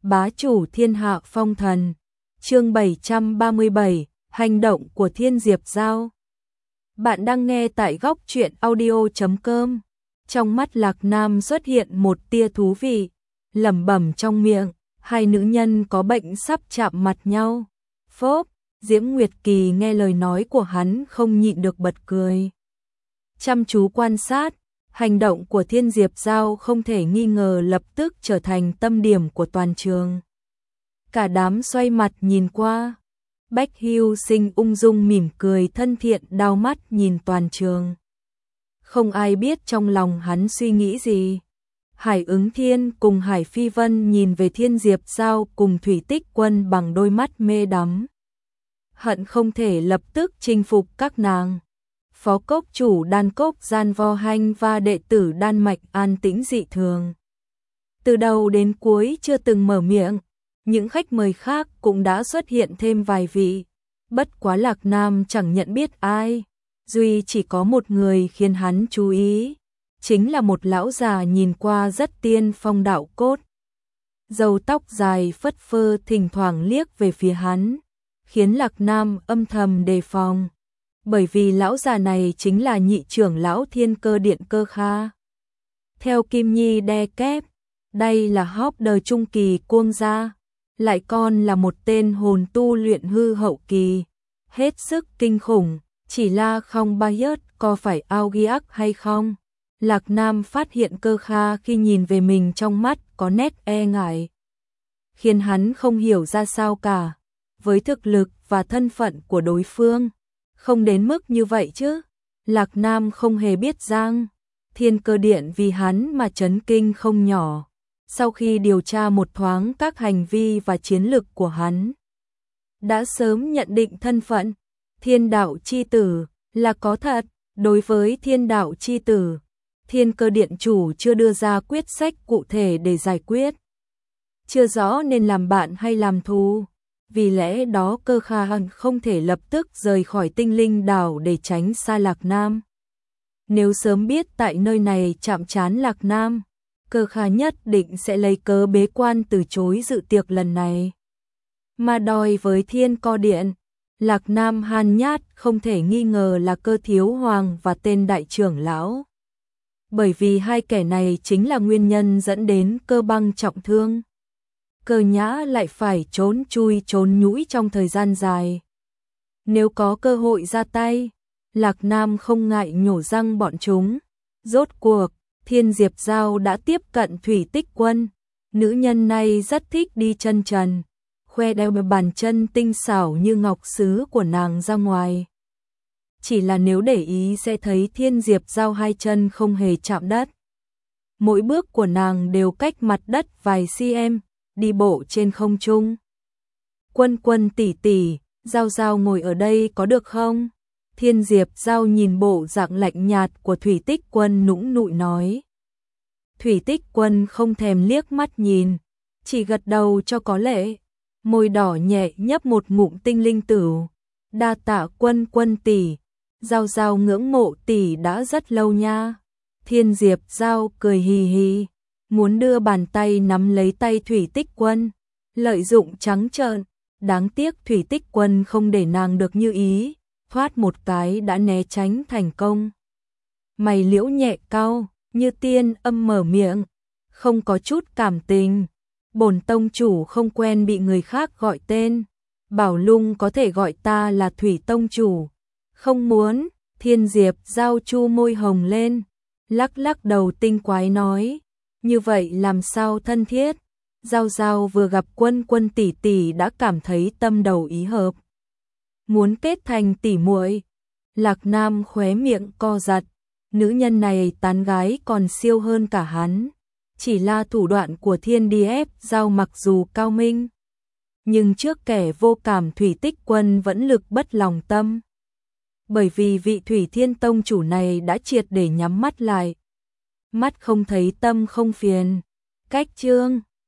bá chủ thiên hạ phong thần. Chương 737, hành động của Thiên Diệp Giao. Bạn đang nghe tại góc truyện audio.com. Trong mắt Lạc Nam xuất hiện một tia thú vị, lẩm bẩm trong miệng, hai nữ nhân có bệnh sắp chạm mặt nhau. Phốp, Diễm Nguyệt Kỳ nghe lời nói của hắn không nhịn được bật cười. Chăm chú quan sát, hành động của Thiên Diệp Giao không thể nghi ngờ lập tức trở thành tâm điểm của toàn trường. Cả đám xoay mặt nhìn qua. Bách Hưu Sinh ung dung mỉm cười thân thiện đau mắt nhìn toàn trường. Không ai biết trong lòng hắn suy nghĩ gì. Hải Ứng Thiên cùng Hải Phi Vân nhìn về Thiên Diệp Giao cùng Thủy Tích Quân bằng đôi mắt mê đắm. Hận không thể lập tức chinh phục các nàng. Phó cốc chủ Đan Cốc Gian Vo Hanh và đệ tử Đan Mạch an tĩnh dị thường. Từ đầu đến cuối chưa từng mở miệng, những khách mời khác cũng đã xuất hiện thêm vài vị. Bất quá Lạc Nam chẳng nhận biết ai, duy chỉ có một người khiến hắn chú ý, chính là một lão già nhìn qua rất tiên phong đạo cốt. Râu tóc dài phất phơ thỉnh thoảng liếc về phía hắn, khiến Lạc Nam âm thầm đề phòng. Bởi vì lão già này chính là nhị trưởng lão Thiên Cơ Điện Cơ Kha. Theo Kim Nhi đe kép, đây là hóc đời trung kỳ cuông gia, lại còn là một tên hồn tu luyện hư hậu kỳ, hết sức kinh khủng, chỉ là không bias có phải Augiac hay không? Lạc Nam phát hiện Cơ Kha khi nhìn về mình trong mắt có nét e ngại, khiến hắn không hiểu ra sao cả, với thực lực và thân phận của đối phương. Không đến mức như vậy chứ. Lạc Nam không hề biết rằng Thiên Cơ Điện vì hắn mà chấn kinh không nhỏ. Sau khi điều tra một thoáng các hành vi và chiến lực của hắn, đã sớm nhận định thân phận Thiên Đạo Chi Tử là có thật. Đối với Thiên Đạo Chi Tử, Thiên Cơ Điện chủ chưa đưa ra quyết sách cụ thể để giải quyết, chưa rõ nên làm bạn hay làm thù. Vì lẽ đó Cơ Kha hận không thể lập tức rời khỏi Tinh Linh đảo để tránh xa Lạc Nam. Nếu sớm biết tại nơi này chạm trán Lạc Nam, Cơ Kha nhất định sẽ lấy cớ bế quan từ chối dự tiệc lần này. Mà đòi với Thiên Cơ Điện, Lạc Nam hàn nhát không thể nghi ngờ là Cơ Thiếu Hoàng và tên đại trưởng lão. Bởi vì hai kẻ này chính là nguyên nhân dẫn đến Cơ Băng trọng thương. Cơ Nhã lại phải trốn chui trốn nhũi trong thời gian dài. Nếu có cơ hội ra tay, Lạc Nam không ngại nhổ răng bọn chúng. Rốt cuộc, Thiên Diệp Giao đã tiếp cận Thủy Tích Quân. Nữ nhân này rất thích đi chân trần, khoe đeo bàn chân tinh xảo như ngọc sứ của nàng ra ngoài. Chỉ là nếu để ý sẽ thấy Thiên Diệp Giao hai chân không hề chạm đất. Mỗi bước của nàng đều cách mặt đất vài cm. Đi bộ trên không trung. Quân Quân tỷ tỷ, Giao Giao ngồi ở đây có được không? Thiên Diệp Giao nhìn bộ dạng lạnh nhạt của Thủy Tích Quân nũng nụi nói. Thủy Tích Quân không thèm liếc mắt nhìn, chỉ gật đầu cho có lệ. Môi đỏ nhẹ nhấp một ngụm tinh linh tửu. Đa tạ Quân Quân tỷ, Giao Giao ngưỡng mộ tỷ đã rất lâu nha. Thiên Diệp Giao cười hì hì, muốn đưa bàn tay nắm lấy tay Thủy Tích Quân, lợi dụng trắng trợn. Đáng tiếc Thủy Tích Quân không để nàng được như ý, thoát một cái đã né tránh thành công. Mày liễu nhẹ cau, như tiên âm mở miệng, không có chút cảm tình. Bổn tông chủ không quen bị người khác gọi tên, Bảo Lung có thể gọi ta là Thủy tông chủ. Không muốn. Thiên Diệp Giao chu môi hồng lên, lắc lắc đầu tinh quái nói. Như vậy làm sao thân thiết? Giao Giao vừa gặp Quân Quân tỷ tỷ đã cảm thấy tâm đầu ý hợp, muốn kết thành tỷ muội. Lạc Nam khóe miệng co giật, nữ nhân này tán gái còn siêu hơn cả hắn. Chỉ là thủ đoạn của Thiên Diệp Giao mặc dù cao minh, nhưng trước kẻ vô cảm Thủy Tích Quân vẫn lực bất lòng tâm. Bởi vì vị Thủy Thiên tông chủ này đã triệt để nhắm mắt lại. Mắt không thấy tâm không phiền. Cách chương